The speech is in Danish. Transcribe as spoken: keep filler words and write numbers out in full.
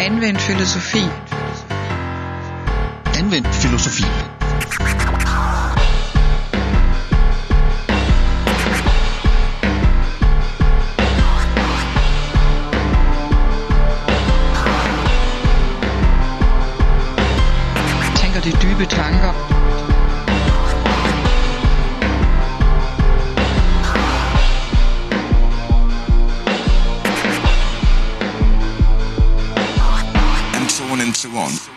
Anvendt filosofi. Anvendt filosofi. Tænker de dybe tanker. And so on and so on.